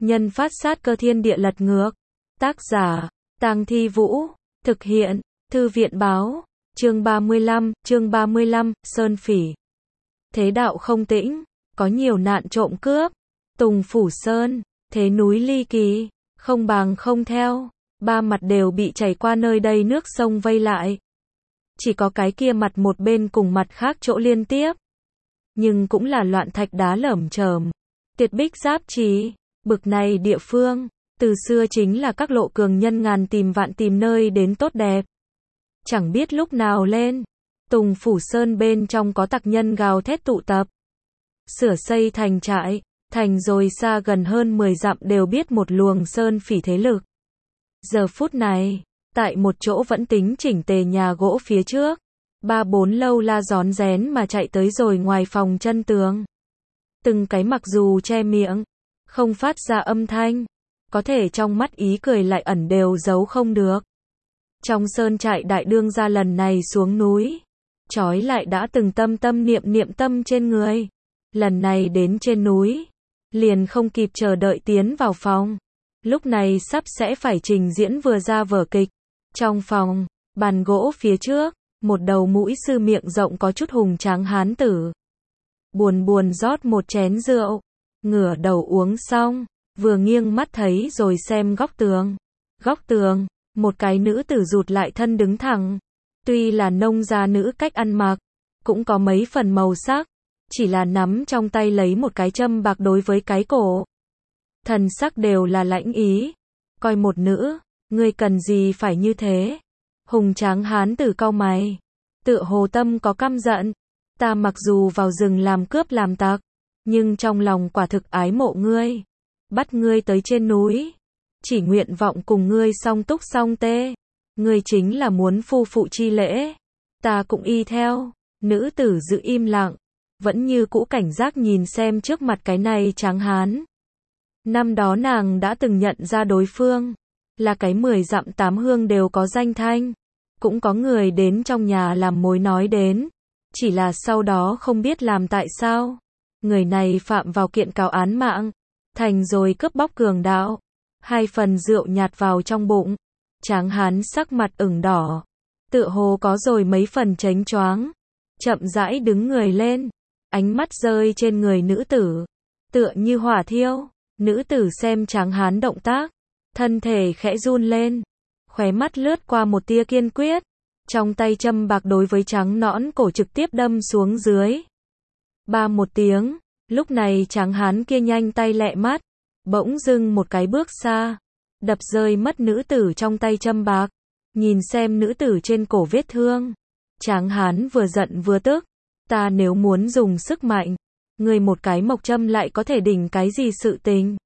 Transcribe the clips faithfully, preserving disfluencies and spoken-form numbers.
Nhân phát sát cơ thiên địa lật ngược. Tác giả, Tang Thi Vũ. Thực hiện, Thư viện báo. Chương ba mươi lăm, chương ba mươi lăm, Sơn Phỉ. Thế đạo không tĩnh, có nhiều nạn trộm cướp. Tùng Phủ Sơn, thế núi ly kỳ, không bằng không theo. Ba mặt đều bị chảy qua nơi đây nước sông vây lại. Chỉ có cái kia mặt một bên cùng mặt khác chỗ liên tiếp. Nhưng cũng là loạn thạch đá lởm chởm. Tuyệt bích giáp trì, bực này địa phương, từ xưa chính là các lộ cường nhân ngàn tìm vạn tìm nơi đến tốt đẹp. Chẳng biết lúc nào lên, Tùng Phủ Sơn bên trong có tặc nhân gào thét tụ tập. Sửa xây thành trại, thành rồi xa gần hơn mười dặm đều biết một luồng sơn phỉ thế lực. Giờ phút này, tại một chỗ vẫn tính chỉnh tề nhà gỗ phía trước, ba bốn lâu la rón rén mà chạy tới rồi ngoài phòng chân tường. Từng cái mặc dù che miệng, không phát ra âm thanh, có thể trong mắt ý cười lại ẩn đều giấu không được. Trong sơn trại đại đương gia lần này xuống núi, trói lại đã từng tâm tâm niệm niệm tâm trên người. Lần này đến trên núi, liền không kịp chờ đợi tiến vào phòng. Lúc này sắp sẽ phải trình diễn vừa ra vở kịch. Trong phòng, bàn gỗ phía trước, một đầu mũi sư miệng rộng có chút hùng tráng hán tử. Buồn buồn rót một chén rượu, ngửa đầu uống xong, vừa nghiêng mắt thấy rồi xem góc tường. Góc tường, một cái nữ tử rụt lại thân đứng thẳng. Tuy là nông gia nữ cách ăn mặc, cũng có mấy phần màu sắc, chỉ là nắm trong tay lấy một cái châm bạc đối với cái cổ. Thần sắc đều là lãnh ý. Coi một nữ, ngươi cần gì phải như thế? Hùng tráng hán tử cau mày, tựa hồ tâm có căm giận. Ta mặc dù vào rừng làm cướp làm tặc, nhưng trong lòng quả thực ái mộ ngươi. Bắt ngươi tới trên núi, chỉ nguyện vọng cùng ngươi song túc song tê. Ngươi chính là muốn phu phụ chi lễ, ta cũng y theo. Nữ tử giữ im lặng, vẫn như cũ cảnh giác nhìn xem trước mặt cái này tráng hán. Năm đó nàng đã từng nhận ra đối phương, là cái mười dặm tám hương đều có danh thanh. Cũng có người đến trong nhà làm mối nói đến, chỉ là sau đó không biết làm tại sao. Người này phạm vào kiện cáo án mạng, thành rồi cướp bóc cường đạo. Hai phần rượu nhạt vào trong bụng, tráng hán sắc mặt ửng đỏ, tựa hồ có rồi mấy phần chánh choáng. Chậm rãi đứng người lên, ánh mắt rơi trên người nữ tử, tựa như hỏa thiêu. Nữ tử xem tráng hán động tác, thân thể khẽ run lên, khóe mắt lướt qua một tia kiên quyết, trong tay châm bạc đối với trắng nõn cổ trực tiếp đâm xuống dưới. Ba một tiếng, lúc này tráng hán kia nhanh tay lẹ mắt, bỗng dưng một cái bước xa, đập rơi mất nữ tử trong tay châm bạc. Nhìn xem nữ tử trên cổ vết thương, tráng hán vừa giận vừa tức. Ta nếu muốn dùng sức mạnh, người một cái mộc châm lại có thể đỉnh cái gì sự tình?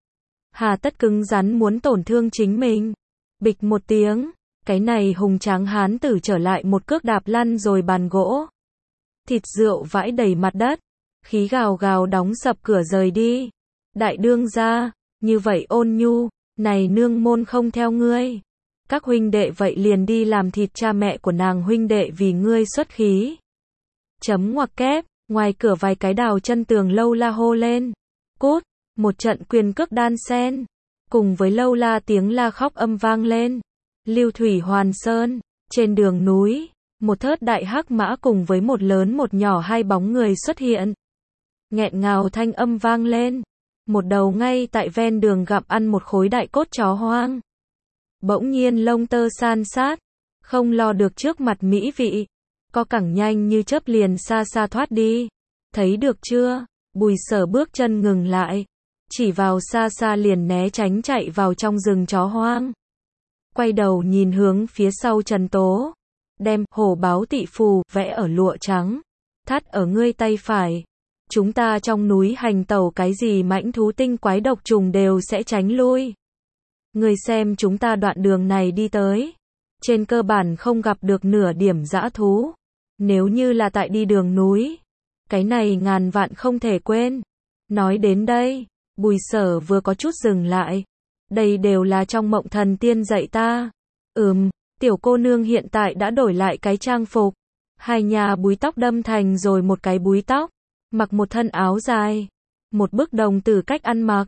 Hà tất cứng rắn muốn tổn thương chính mình. Bịch một tiếng, cái này hùng tráng hán tử trở lại một cước đạp lăn rồi bàn gỗ. Thịt rượu vãi đầy mặt đất, khí gào gào đóng sập cửa rời đi. Đại đương gia, như vậy ôn nhu, này nương môn không theo ngươi. Các huynh đệ vậy liền đi làm thịt cha mẹ của nàng huynh đệ vì ngươi xuất khí. Chấm ngoặc kép, ngoài cửa vài cái đào chân tường lâu la hô lên. Cút, một trận quyền cước đan sen, cùng với lâu la tiếng la khóc âm vang lên. Lưu Thủy Hoàn Sơn, trên đường núi, một thớt đại hắc mã cùng với một lớn một nhỏ hai bóng người xuất hiện. Nghẹn ngào thanh âm vang lên. Một đầu ngay tại ven đường gặm ăn một khối đại cốt chó hoang. Bỗng nhiên lông tơ san sát, không lo được trước mặt mỹ vị, co cẳng nhanh như chớp liền xa xa thoát đi. Thấy được chưa? Bùi Sở bước chân ngừng lại, chỉ vào xa xa liền né tránh chạy vào trong rừng chó hoang. Quay đầu nhìn hướng phía sau Trần Tố, đem hổ báo tị phù vẽ ở lụa trắng, thắt ở ngươi tay phải. Chúng ta trong núi hành tẩu cái gì mãnh thú tinh quái độc trùng đều sẽ tránh lui. Ngươi xem chúng ta đoạn đường này đi tới, trên cơ bản không gặp được nửa điểm dã thú. Nếu như là tại đi đường núi, cái này ngàn vạn không thể quên. Nói đến đây, Bùi Sở vừa có chút dừng lại. Đây đều là trong mộng thần tiên dạy ta. Ừm, tiểu cô nương hiện tại đã đổi lại cái trang phục. Hai nhà búi tóc đâm thành rồi một cái búi tóc. Mặc một thân áo dài. Một bức đồng tử cách ăn mặc.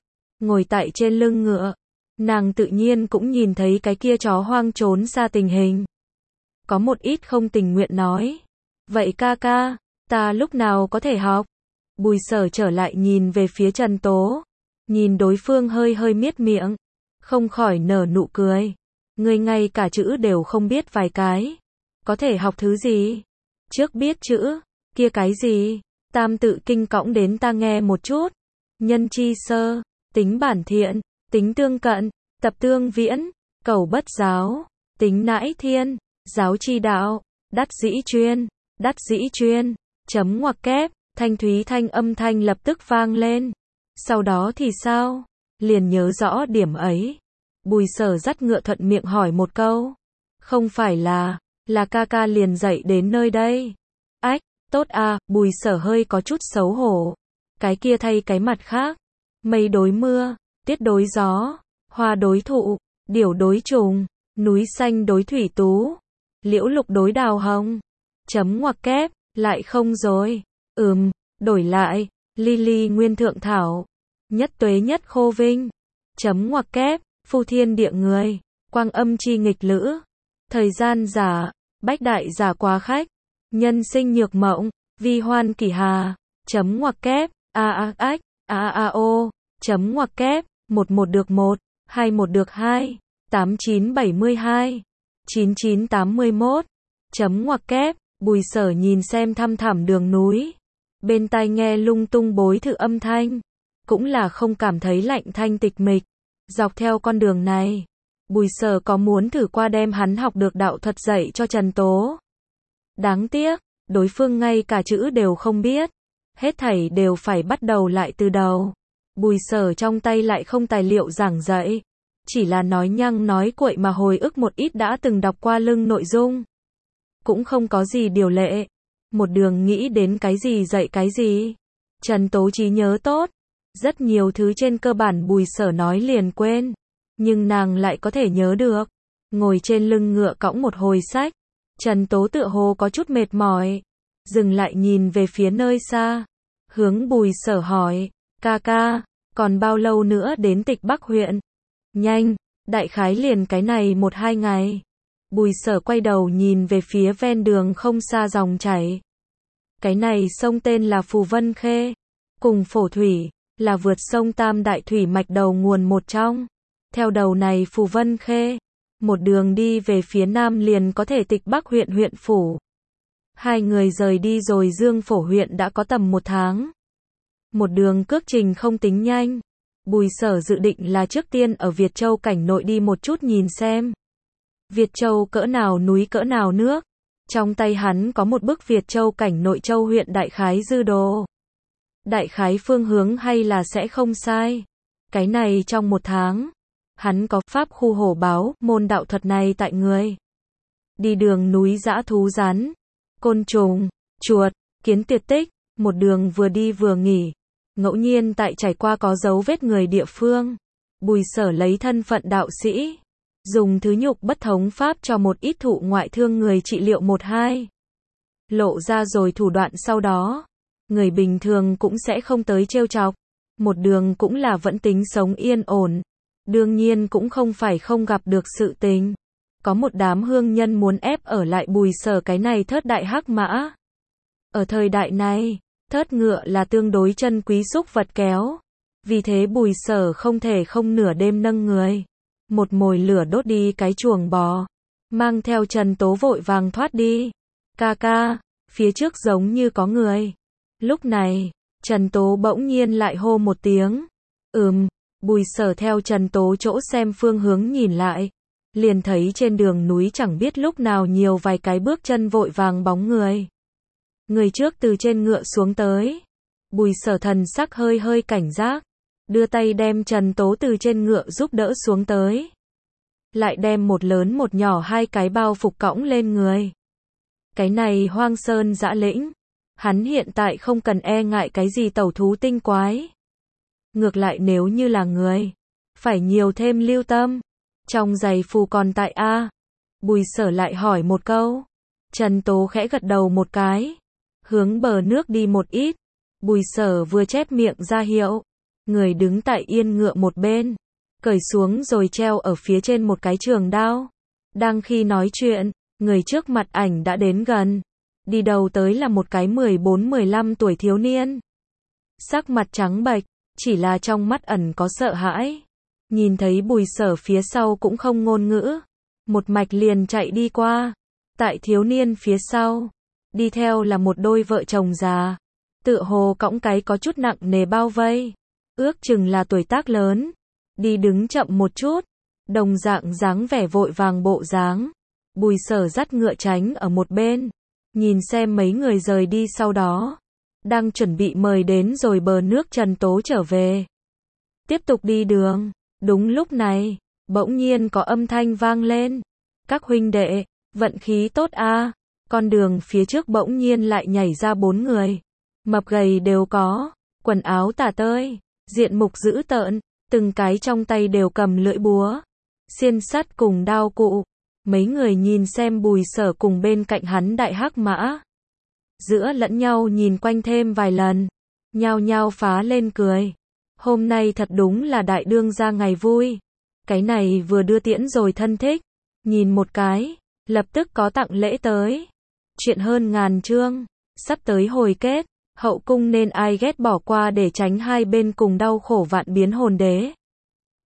ngồi tại trên lưng ngựa. Nàng tự nhiên cũng nhìn thấy cái kia chó hoang trốn xa tình hình. Có một ít không tình nguyện nói. Vậy ca ca, ta lúc nào có thể học? Bùi Sở trở lại nhìn về phía Trần Tố. Nhìn đối phương hơi hơi miết miệng. Không khỏi nở nụ cười. Ngươi ngay cả chữ đều không biết vài cái. Có thể học thứ gì? Trước biết chữ, kia cái gì? Tam tự kinh cõng đến ta nghe một chút. Nhân chi sơ, tính bản thiện, tính tương cận, tập tương viễn, cầu bất giáo, tính nãi thiên, giáo chi đạo, đắc dĩ chuyên, đắc dĩ chuyên, chấm ngoặc kép, thanh thúy thanh âm thanh lập tức vang lên. Sau đó thì sao? Liền nhớ rõ điểm ấy. Bùi Sở dắt ngựa thuận miệng hỏi một câu. Không phải là, là ca ca liền dạy đến nơi đây. Ách, tốt à, Bùi Sở hơi có chút xấu hổ. Cái kia thay cái mặt khác. Mây đối mưa, tiết đối gió, hoa đối thụ, điểu đối trùng, núi xanh đối thủy tú, liễu lục đối đào hồng. Chấm ngoặc kép, lại không rồi. Ừm, đổi lại, ly ly nguyên thượng thảo, nhất tuế nhất khô vinh. Chấm ngoặc kép, phu thiên địa người, quang âm chi nghịch lữ. Thời gian giả, bách đại giả quá khách, nhân sinh nhược mộng, vi hoan kỷ hà. Chấm ngoặc kép, a a ách, a a ô. Chấm ngoặc kép, một một được một, hai một được hai, tám chín bảy mươi hai, chín chín tám mươi mốt. Chấm ngoặc kép, Bùi Sở nhìn xem thăm thẳm đường núi. Bên tai nghe lung tung bối thự âm thanh. Cũng là không cảm thấy lạnh thanh tịch mịch. Dọc theo con đường này, Bùi Sở có muốn thử qua đem hắn học được đạo thuật dạy cho Trần Tố. Đáng tiếc, đối phương ngay cả chữ đều không biết. Hết thảy đều phải bắt đầu lại từ đầu. Bùi Sở trong tay lại không tài liệu giảng dạy. Chỉ là nói nhăng nói cuội mà hồi ức một ít đã từng đọc qua lưng nội dung. Cũng không có gì điều lệ. Một đường nghĩ đến cái gì dạy cái gì. Trần Tố trí nhớ tốt. Rất nhiều thứ trên cơ bản Bùi Sở nói liền quên. Nhưng nàng lại có thể nhớ được. Ngồi trên lưng ngựa cõng một hồi sách. Trần Tố tựa hồ có chút mệt mỏi. Dừng lại nhìn về phía nơi xa. Hướng Bùi Sở hỏi. Ca ca, còn bao lâu nữa đến Tịch Bắc huyện? Nhanh, đại khái liền cái này một hai ngày. Bùi Sở quay đầu nhìn về phía ven đường không xa dòng chảy. Cái này sông tên là Phù Vân Khê. Cùng Phổ Thủy, là vượt sông Tam Đại Thủy mạch đầu nguồn một trong. Theo đầu này Phù Vân Khê, một đường đi về phía nam liền có thể Tịch Bắc huyện huyện phủ. Hai người rời đi rồi Dương Phổ huyện đã có tầm một tháng. Một đường cước trình không tính nhanh. Bùi Sở dự định là trước tiên ở Việt Châu cảnh nội đi một chút nhìn xem. Việt Châu cỡ nào núi cỡ nào nước. Trong tay hắn có một bức Việt Châu cảnh nội châu huyện đại khái dư đồ. Đại khái phương hướng hay là sẽ không sai. Cái này trong một tháng. Hắn có pháp khu hổ báo, môn đạo thuật này tại người. Đi đường núi dã thú rắn, côn trùng, chuột, kiến tuyệt tích. Một đường vừa đi vừa nghỉ. Ngẫu nhiên tại trải qua có dấu vết người địa phương. Bùi Sở lấy thân phận đạo sĩ. Dùng thứ nhục bất thống pháp cho một ít thụ ngoại thương người trị liệu một hai. Lộ ra rồi thủ đoạn sau đó. Người bình thường cũng sẽ không tới trêu chọc. Một đường cũng là vẫn tính sống yên ổn. Đương nhiên cũng không phải không gặp được sự tình. Có một đám hương nhân muốn ép ở lại Bùi Sở cái này thớt đại hắc mã. Ở thời đại này, thớt ngựa là tương đối chân quý xúc vật kéo. Vì thế Bùi Sở không thể không nửa đêm nâng người. Một mồi lửa đốt đi cái chuồng bò. Mang theo Trần Tố vội vàng thoát đi. Ca ca, phía trước giống như có người. Lúc này, Trần Tố bỗng nhiên lại hô một tiếng. Ừm, Bùi Sở theo Trần Tố chỗ xem phương hướng nhìn lại. Liền thấy trên đường núi chẳng biết lúc nào nhiều vài cái bước chân vội vàng bóng người. Người trước từ trên ngựa xuống tới. Bùi Sở thần sắc hơi hơi cảnh giác. Đưa tay đem Trần Tố từ trên ngựa giúp đỡ xuống tới. Lại đem một lớn một nhỏ hai cái bao phục cõng lên người. Cái này hoang sơn dã lĩnh. Hắn hiện tại không cần e ngại cái gì tẩu thú tinh quái. Ngược lại nếu như là người. Phải nhiều thêm lưu tâm. Trong giày phù còn tại A. Bùi Sở lại hỏi một câu. Trần Tố khẽ gật đầu một cái. Hướng bờ nước đi một ít. Bùi Sở vừa chép miệng ra hiệu. người đứng tại yên ngựa một bên, cởi xuống rồi treo ở phía trên một cái trường đao. Đang khi nói chuyện, người trước mặt ảnh đã đến gần. Đi đầu tới là một cái mười bốn mười lăm tuổi thiếu niên. Sắc mặt trắng bệch, chỉ là trong mắt ẩn có sợ hãi. Nhìn thấy Bùi Sở phía sau cũng không ngôn ngữ, một mạch liền chạy đi qua. Tại thiếu niên phía sau, đi theo là một đôi vợ chồng già, tựa hồ cõng cái có chút nặng nề bao vây, ước chừng là tuổi tác lớn, đi đứng chậm một chút, đồng dạng dáng vẻ vội vàng bộ dáng. Bùi Sở dắt ngựa tránh ở một bên, nhìn xem mấy người rời đi sau đó, đang chuẩn bị mời đến rồi bờ nước Trần Tố trở về. Tiếp tục đi đường, đúng lúc này, bỗng nhiên có âm thanh vang lên. Các huynh đệ, vận khí tốt a. Con đường phía trước bỗng nhiên lại nhảy ra bốn người. Mập gầy đều có, quần áo tả tơi, diện mục dữ tợn, từng cái trong tay đều cầm lưỡi búa, xiên sắt cùng đao cụ. Mấy người nhìn xem Bùi Sở cùng bên cạnh hắn đại hắc mã. Giữa lẫn nhau nhìn quanh thêm vài lần, nhao nhao phá lên cười. Hôm nay thật đúng là đại đương gia ngày vui. Cái này vừa đưa tiễn rồi thân thích, nhìn một cái, lập tức có tặng lễ tới. Chuyện hơn ngàn chương, sắp tới hồi kết, hậu cung nên ai ghét bỏ qua để tránh hai bên cùng đau khổ vạn biến hồn đế.